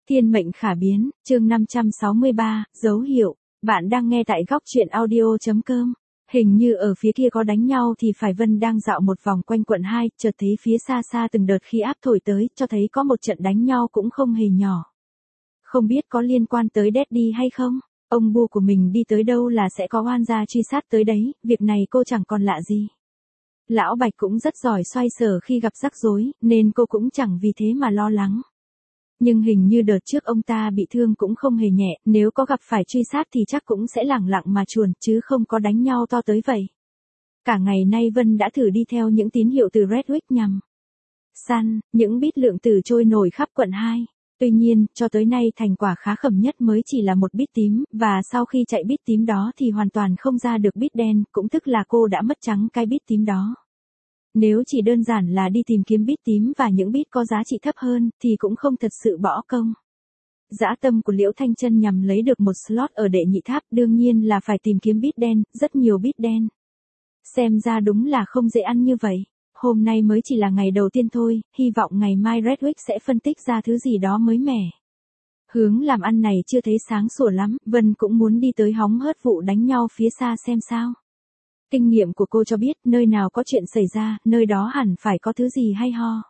Thiên mệnh khả biến, chương 563, dấu hiệu. Bạn đang nghe tại góc truyện audio.com. Hình như ở phía kia có đánh nhau thì phải. Vân đang dạo một vòng quanh quận 2, chợt thấy phía xa xa từng đợt khí áp thổi tới, cho thấy có một trận đánh nhau cũng không hề nhỏ. Không biết có liên quan tới Daddy hay không? Ông Bu của mình đi tới đâu là sẽ có oan gia truy sát tới đấy, việc này cô chẳng còn lạ gì. Lão Bạch cũng rất giỏi xoay sở khi gặp rắc rối, nên cô cũng chẳng vì thế mà lo lắng. Nhưng hình như đợt trước ông ta bị thương cũng không hề nhẹ, nếu có gặp phải truy sát thì chắc cũng sẽ lẳng lặng mà chuồn, chứ không có đánh nhau to tới vậy. Cả ngày nay Vân đã thử đi theo những tín hiệu từ Redwick nhằm săn những bit lượng tử trôi nổi khắp quận 2. Tuy nhiên, cho tới nay thành quả khá khẩm nhất mới chỉ là một bit tím, và sau khi chạy bit tím đó thì hoàn toàn không ra được bit đen, cũng tức là cô đã mất trắng cái bit tím đó. Nếu chỉ đơn giản là đi tìm kiếm bit tím và những bit có giá trị thấp hơn, thì cũng không thật sự bỏ công. Dã tâm của Liễu Thanh Trân nhằm lấy được một slot ở đệ nhị tháp đương nhiên là phải tìm kiếm bit đen, rất nhiều bit đen. Xem ra đúng là không dễ ăn như vậy. Hôm nay mới chỉ là ngày đầu tiên thôi, hy vọng ngày mai Redwick sẽ phân tích ra thứ gì đó mới mẻ. Hướng làm ăn này chưa thấy sáng sủa lắm, Vân cũng muốn đi tới hóng hớt vụ đánh nhau phía xa xem sao. Kinh nghiệm của cô cho biết, nơi nào có chuyện xảy ra, nơi đó hẳn phải có thứ gì hay ho.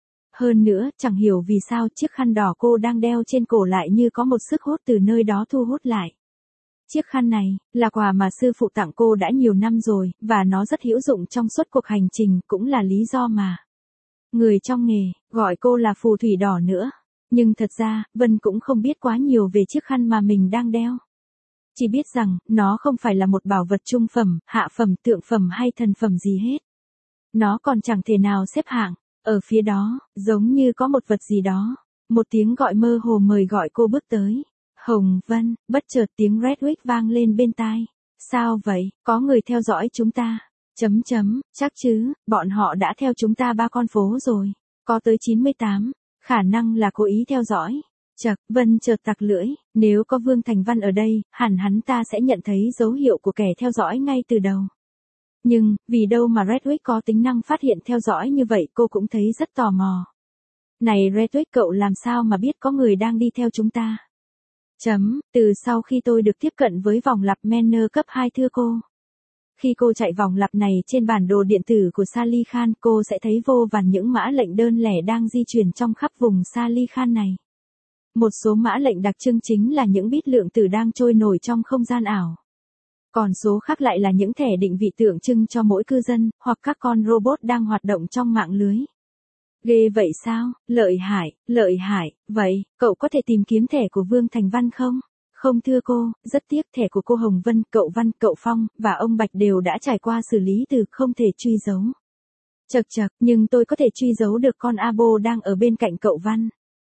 Hơn nữa, chẳng hiểu vì sao chiếc khăn đỏ cô đang đeo trên cổ lại như có một sức hút từ nơi đó thu hút lại. Chiếc khăn này, là quà mà sư phụ tặng cô đã nhiều năm rồi, và nó rất hữu dụng trong suốt cuộc hành trình, cũng là lý do mà người trong nghề, gọi cô là phù thủy đỏ nữa. Nhưng thật ra, Vân cũng không biết quá nhiều về chiếc khăn mà mình đang đeo. Chỉ biết rằng, nó không phải là một bảo vật trung phẩm, hạ phẩm, tượng phẩm hay thần phẩm gì hết. Nó còn chẳng thể nào xếp hạng. Ở phía đó, giống như có một vật gì đó. Một tiếng gọi mơ hồ mời gọi cô bước tới. Hồng Vân, bất chợt tiếng Redwick vang lên bên tai. Sao vậy, có người theo dõi chúng ta? Chắc chứ, bọn họ đã theo chúng ta 3 con phố rồi. Có tới 98, khả năng là cố ý theo dõi. Chậc, Vân chợt tặc lưỡi, nếu có Vương Thành Văn ở đây, hẳn hắn ta sẽ nhận thấy dấu hiệu của kẻ theo dõi ngay từ đầu. Nhưng, vì đâu mà Redwick có tính năng phát hiện theo dõi như vậy, cô cũng thấy rất tò mò. Này Redwick, cậu làm sao mà biết có người đang đi theo chúng ta? Từ sau khi tôi được tiếp cận với vòng lặp Manor cấp 2 thưa cô. Khi cô chạy vòng lặp này trên bản đồ điện tử của Sally Khan, cô sẽ thấy vô vàn những mã lệnh đơn lẻ đang di chuyển trong khắp vùng Sally Khan này. Một số mã lệnh đặc trưng chính là những bit lượng tử đang trôi nổi trong không gian ảo. Còn số khác lại là những thẻ định vị tượng trưng cho mỗi cư dân, hoặc các con robot đang hoạt động trong mạng lưới. Ghê vậy sao, lợi hại, vậy, cậu có thể tìm kiếm thẻ của Vương Thành Văn không? Không thưa cô, rất tiếc thẻ của cô Hồng Vân, cậu Văn, cậu Phong, và ông Bạch đều đã trải qua xử lý từ không thể truy dấu. Chậc, nhưng tôi có thể truy dấu được con Abo đang ở bên cạnh cậu Văn.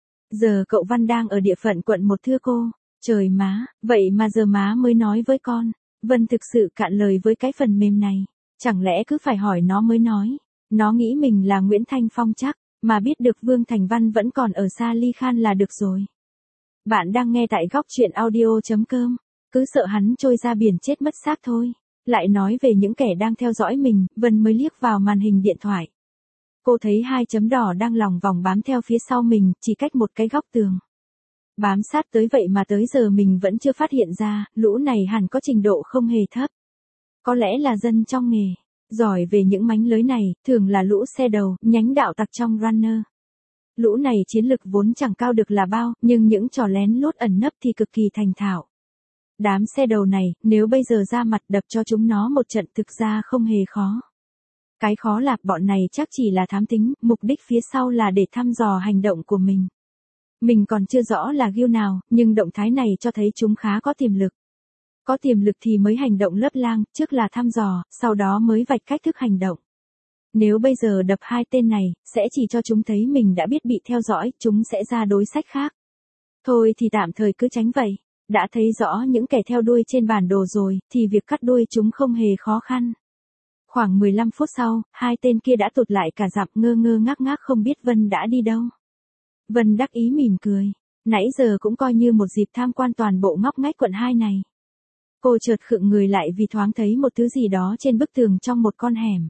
Giờ cậu Văn đang ở địa phận quận 1 thưa cô. Trời má, vậy mà giờ má mới nói với con. Vân thực sự cạn lời với cái phần mềm này. Chẳng lẽ cứ phải hỏi nó mới nói. Nó nghĩ mình là Nguyễn Thanh Phong chắc, mà biết được Vương Thành Văn vẫn còn ở Sally Khan là được rồi. Bạn đang nghe tại góc truyện audio.com. Cứ sợ hắn trôi ra biển chết mất xác thôi. Lại nói về những kẻ đang theo dõi mình, Vân mới liếc vào màn hình điện thoại. Cô thấy 2 chấm đỏ đang lòng vòng bám theo phía sau mình, chỉ cách một cái góc tường. Bám sát tới vậy mà tới giờ mình vẫn chưa phát hiện ra, lũ này hẳn có trình độ không hề thấp. Có lẽ là dân trong nghề, giỏi về những mánh lới này, thường là lũ xe đầu, nhánh đạo tặc trong runner. Lũ này chiến lực vốn chẳng cao được là bao, nhưng những trò lén lút ẩn nấp thì cực kỳ thành thạo. Đám xe đầu này, nếu bây giờ ra mặt đập cho chúng nó một trận thực ra không hề khó. Cái khó là bọn này chắc chỉ là thám tính, mục đích phía sau là để thăm dò hành động của mình. Mình còn chưa rõ là ghiêu nào, nhưng động thái này cho thấy chúng khá có tiềm lực. Có tiềm lực thì mới hành động lấp lang, trước là thăm dò, sau đó mới vạch cách thức hành động. Nếu bây giờ đập 2 tên này, sẽ chỉ cho chúng thấy mình đã biết bị theo dõi, chúng sẽ ra đối sách khác. Thôi thì tạm thời cứ tránh vậy. Đã thấy rõ những kẻ theo đuôi trên bản đồ rồi, thì việc cắt đuôi chúng không hề khó khăn. Khoảng 15 phút sau, 2 tên kia đã tụt lại cả dặm, ngơ ngác không biết Vân đã đi đâu. Vân đắc ý mỉm cười. Nãy giờ cũng coi như một dịp tham quan toàn bộ ngóc ngách quận 2 này. Cô chợt khựng người lại vì thoáng thấy một thứ gì đó trên bức tường trong một con hẻm.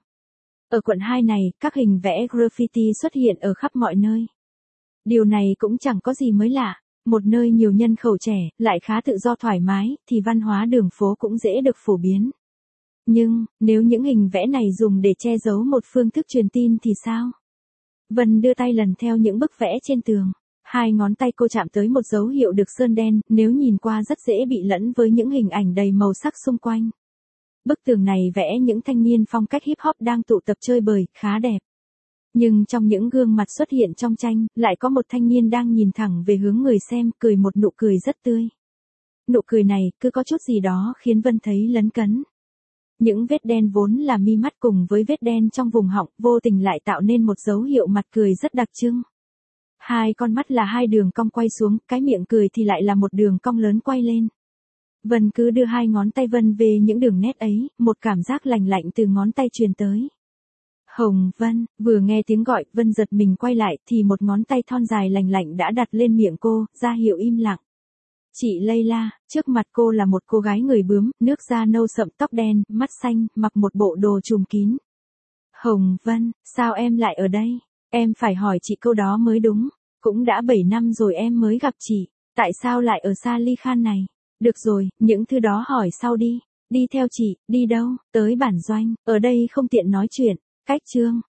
Ở quận 2 này, các hình vẽ graffiti xuất hiện ở khắp mọi nơi. Điều này cũng chẳng có gì mới lạ. Một nơi nhiều nhân khẩu trẻ, lại khá tự do thoải mái, thì văn hóa đường phố cũng dễ được phổ biến. Nhưng, nếu những hình vẽ này dùng để che giấu một phương thức truyền tin thì sao? Vân đưa tay lần theo những bức vẽ trên tường. Hai ngón tay cô chạm tới một dấu hiệu được sơn đen, nếu nhìn qua rất dễ bị lẫn với những hình ảnh đầy màu sắc xung quanh. Bức tường này vẽ những thanh niên phong cách hip hop đang tụ tập chơi bời, khá đẹp. Nhưng trong những gương mặt xuất hiện trong tranh, lại có một thanh niên đang nhìn thẳng về hướng người xem, cười một nụ cười rất tươi. Nụ cười này, cứ có chút gì đó khiến Vân thấy lấn cấn. Những vết đen vốn là mi mắt cùng với vết đen trong vùng họng, vô tình lại tạo nên một dấu hiệu mặt cười rất đặc trưng. Hai con mắt là hai đường cong quay xuống, cái miệng cười thì lại là một đường cong lớn quay lên. Vân cứ đưa hai ngón tay Vân về những đường nét ấy, một cảm giác lành lạnh từ ngón tay truyền tới. Hồng Vân, vừa nghe tiếng gọi, Vân giật mình quay lại, thì một ngón tay thon dài lành lạnh đã đặt lên miệng cô, ra hiệu im lặng. Chị Layla, trước mặt cô là một cô gái người bướm, nước da nâu sậm, tóc đen, mắt xanh, mặc một bộ đồ trùm kín. Hồng Vân, sao em lại ở đây? Em phải hỏi chị câu đó mới đúng. Cũng đã 7 năm rồi em mới gặp chị. Tại sao lại ở Sali Khan này? Được rồi, những thứ đó hỏi sau đi. Đi theo chị, đi đâu? Tới bản doanh, ở đây không tiện nói chuyện. Cách Trương,